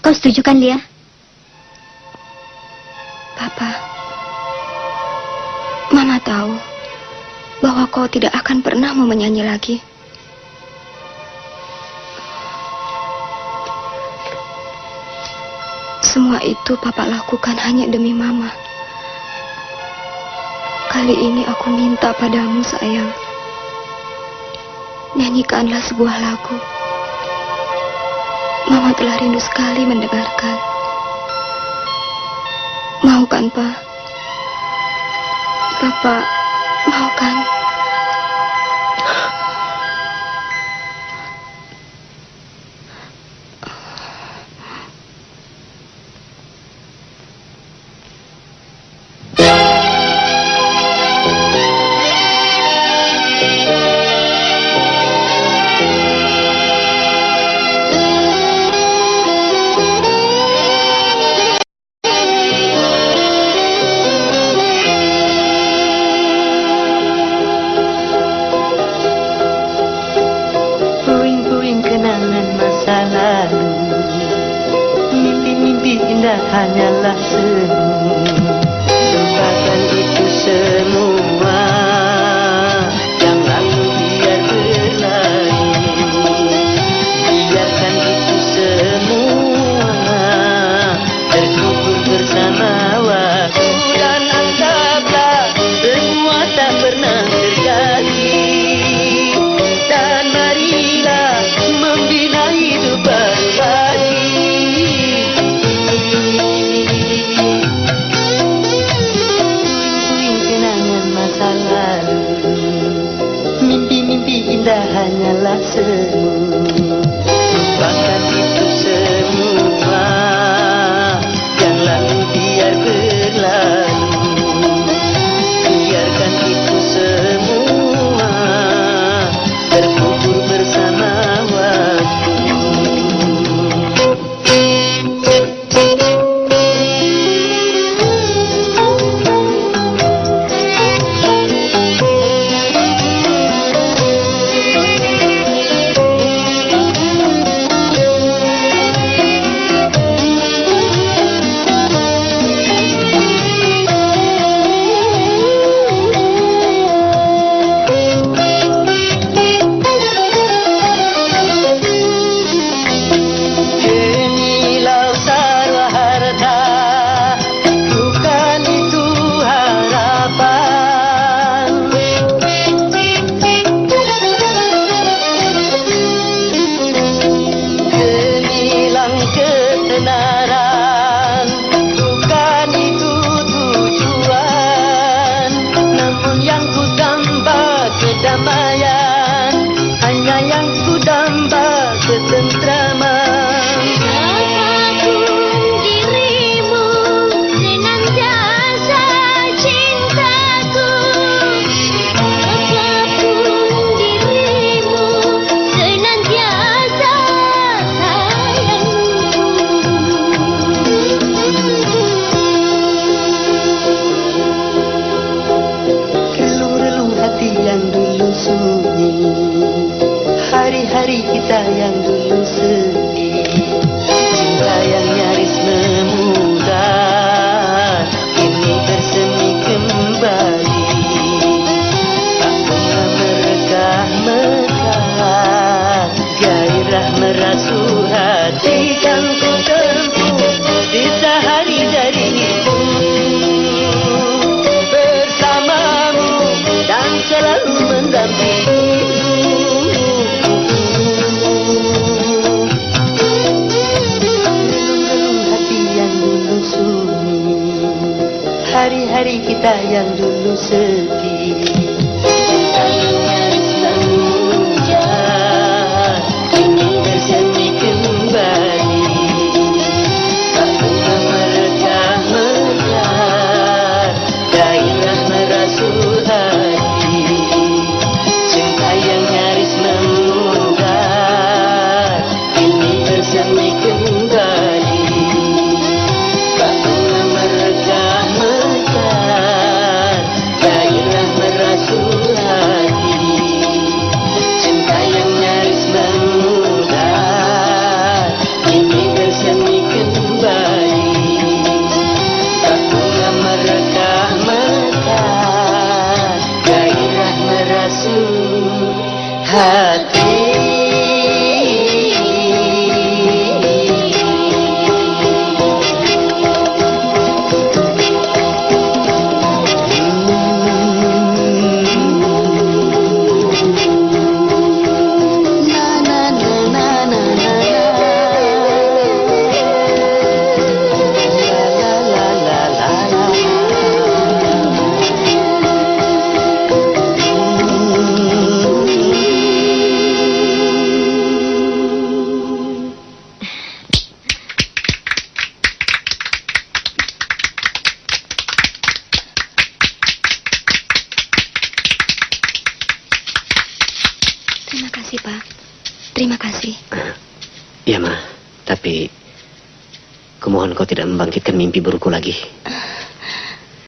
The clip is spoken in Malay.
Kau setuju kan, Lia? Papa, Mama tahu bahwa kau tidak akan pernah mau menyanyi lagi. Semua itu Papa lakukan hanya demi Mama. Kali ini aku minta padamu, sayang. Nyanyikanlah sebuah lagu. Mama telah rindu sekali mendengarkan. Mau kan, Pak? Papa, mau kan? Hanyalah semu, lupakan itu semua, yang lalu biar berlalu. Biarkan itu semua terkubur bersama waktu, dan anggaplah semua tak pernah terjadi. Dan marilah membina hidup baru lagi. Hanyalah semu, lupakan itu semua, yang lalu biar berlalu. Biarkan itu semua terkubur bersama waktu. Hari-hari kita yang dulu sedih, cinta yang nyaris memudar, kini bersemi kembali. Tak pernah merekah-mekah, gairah merasuk hati, kan ku tempuh di sehari dari itu, bersamamu dan selalu mendampingi. Hari-hari kita yang dulu sedih, cinta yang nyaris memujar, kini bersemi kembali. Tak pernah merekah-mekah, gairah merasuk hati, cinta yang nyaris memudar, kini bersemi kembali. Tak pernah merekah-mekah, gairah merasuk hati, cinta yang nyaris memudar, kini bersemi kembali. Terima kasih, Pak. Terima kasih. Ya, Ma. Tapi kumohon kau tidak membangkitkan mimpi burukku lagi.